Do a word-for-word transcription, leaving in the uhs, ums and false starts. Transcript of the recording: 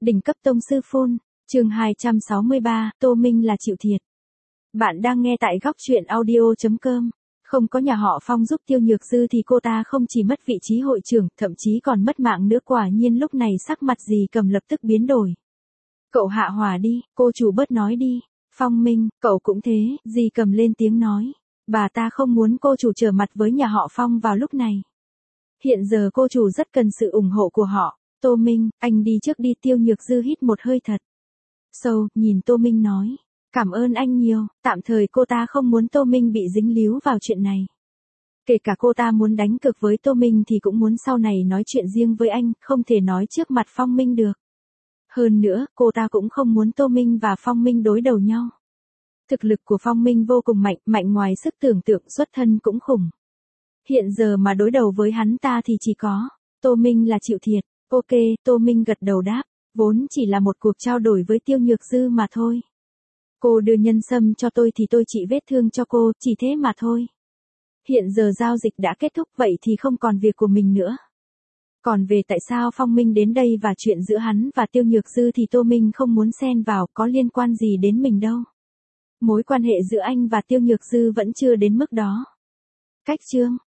Đỉnh cấp tông sư phun, chương hai trăm sáu mươi ba, Tô Minh là chịu thiệt. Bạn đang nghe tại góc truyện audio chấm com. Không có nhà họ Phong giúp Tiêu Nhược Dư thì cô ta không chỉ mất vị trí hội trưởng, thậm chí còn mất mạng nữa. Quả nhiên lúc này sắc mặt dì Cầm lập tức biến đổi. Cậu hạ hỏa đi, cô chủ bớt nói đi. Phong Minh, cậu cũng thế, dì Cầm lên tiếng nói. Bà ta không muốn cô chủ trở mặt với nhà họ Phong vào lúc này. Hiện giờ cô chủ rất cần sự ủng hộ của họ. Tô Minh, anh đi trước đi. Tiêu Nhược Dư hít một hơi thật sâu, nhìn Tô Minh nói. Cảm ơn anh nhiều, tạm thời cô ta không muốn Tô Minh bị dính líu vào chuyện này. Kể cả cô ta muốn đánh cược với Tô Minh thì cũng muốn sau này nói chuyện riêng với anh, không thể nói trước mặt Phong Minh được. Hơn nữa, cô ta cũng không muốn Tô Minh và Phong Minh đối đầu nhau. Thực lực của Phong Minh vô cùng mạnh, mạnh ngoài sức tưởng tượng, xuất thân cũng khủng. Hiện giờ mà đối đầu với hắn ta thì chỉ có Tô Minh là chịu thiệt. Ok, Tô Minh gật đầu đáp, vốn chỉ là một cuộc trao đổi với Tiêu Nhược Dư mà thôi. Cô đưa nhân sâm cho tôi thì tôi trị vết thương cho cô, chỉ thế mà thôi. Hiện giờ giao dịch đã kết thúc vậy thì không còn việc của mình nữa. Còn về tại sao Phong Minh đến đây và chuyện giữa hắn và Tiêu Nhược Dư thì Tô Minh không muốn xen vào, có liên quan gì đến mình đâu. Mối quan hệ giữa anh và Tiêu Nhược Dư vẫn chưa đến mức đó. Cách chương,